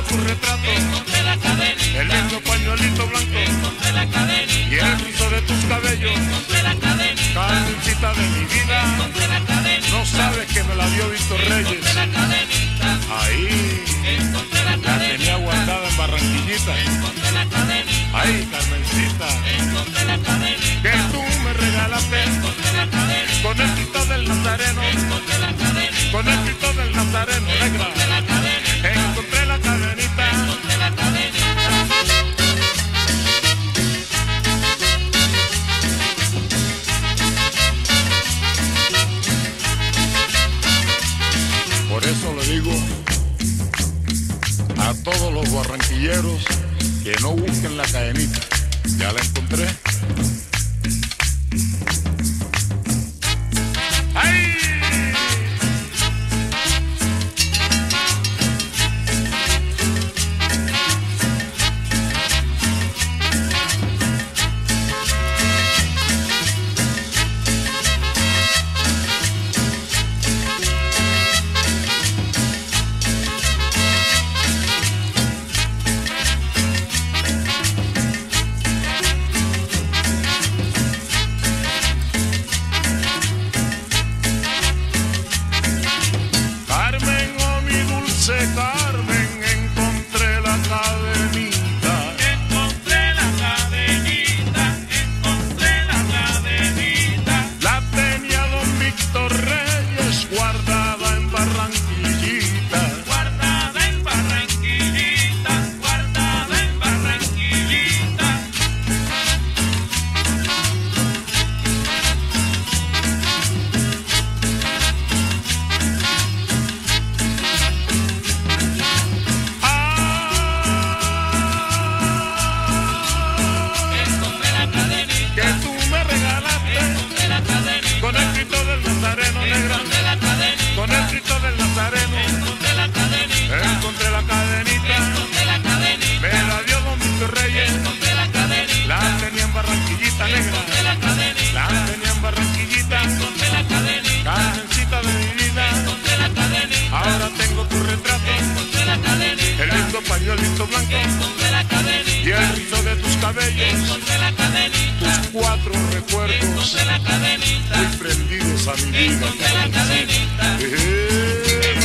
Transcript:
tu retrato, encontré la cadenita, el lindo pañuelito blanco encontré la cadenita, y el rizo de tus cabellos. encontré la cadenita, Carmencita de mi vida, encontré la cadenita, no sabes que me la dio Víctor Reyes. encontré la cadenita, Ahí encontré la la cadenita, tenía guardada en Barranquillita. encontré la cadenita, Ay, Carmencita, encontré la cadenita, que tú me regalaste encontré la cadenita, con el grito del Nazareno, encontré la cadenita, con el grito del Nazareno, negra. encontré la cadenita, Encontré la cadenita. encontré la cadenita. Por eso le digo a todos los barranquilleros que no busquen la cadenita. Ya la encontré. ¡Ay! Carmen, oh mi dulce Carmen, encontré la cadenita. Encontré la cadenita, encontré la cadenita, La tenía don Víctor Reyes guardada en Barranquillita. guardada en Barranquillita, guardada en Barranquillita. Encontré la cadenita, Que tú me regalaste encontré la cadenita, con el grito del Nazareno, negra. encontré la cadenita, Con el grito del Nazareno, encontré la cadenita, encontré la cadenita. encontré la cadenita, Me la dio don Víctor Reyes. encontré la cadenita, La tenía en Barranquillita, negra. encontré la cadenita, La tenía en Barranquillita. encontré la cadenita, Carmencita de mi vida. encontré la cadenita, Ahora tengo tu retrato, encontré la cadenita, el lindo pañuelito blanco encontré la cadenita, y el rizo de tus cabellos. encontré la cadenita, Tus cuatro recuerdos encontré la cadenita, muy prendidos a mi vida. encontré la cadenita. Eh.